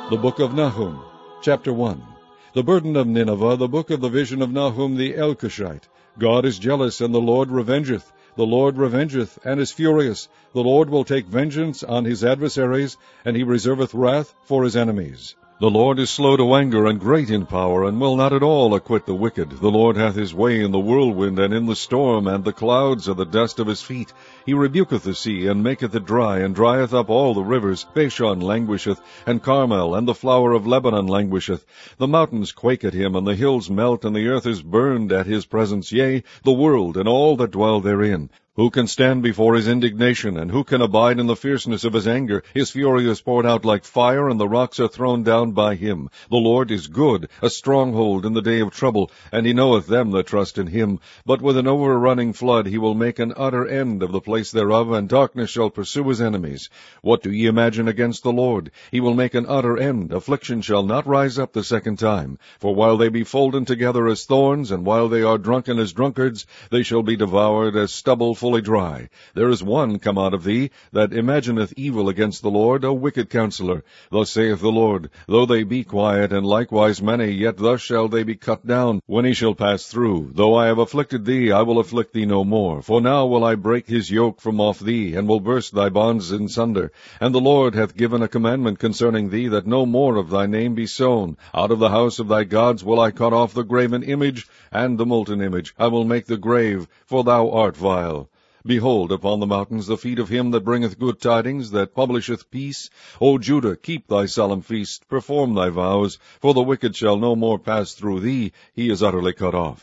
The Book of Nahum, Chapter 1. The burden of Nineveh, the book of the vision of Nahum the Elkoshite. God is jealous, and the Lord revengeth. The Lord revengeth, and is furious. The Lord will take vengeance on his adversaries, and he reserveth wrath for his enemies. The Lord is slow to anger, and great in power, and will not at all acquit the wicked. The Lord hath his way in the whirlwind, and in the storm, and the clouds are the dust of his feet. He rebuketh the sea, and maketh it dry, and drieth up all the rivers. Bashan languisheth, and Carmel, and the flower of Lebanon languisheth. The mountains quake at him, and the hills melt, and the earth is burned at his presence, yea, the world, and all that dwell therein. Who can stand before his indignation, and who can abide in the fierceness of his anger? His fury is poured out like fire, and the rocks are thrown down by him. The Lord is good, a stronghold in the day of trouble, and he knoweth them that trust in him. But with an overrunning flood he will make an utter end of the place thereof, and darkness shall pursue his enemies. What do ye imagine against the Lord? He will make an utter end. Affliction shall not rise up the second time. For while they be folden together as thorns, and while they are drunken as drunkards, they shall be devoured as stubble fully dry. There is one come out of thee that imagineth evil against the Lord, a wicked counselor. Thus saith the Lord, though they be quiet, and likewise many, yet thus shall they be cut down, when he shall pass through. Though I have afflicted thee, I will afflict thee no more. For now will I break his yoke from off thee, and will burst thy bonds in sunder. And the Lord hath given a commandment concerning thee, that no more of thy name be sown. Out of the house of thy gods will I cut off the graven image, and the molten image. I will make the grave, for thou art vile. Behold, upon the mountains the feet of him that bringeth good tidings, that publisheth peace. O Judah, keep thy solemn feast, perform thy vows, for the wicked shall no more pass through thee, he is utterly cut off.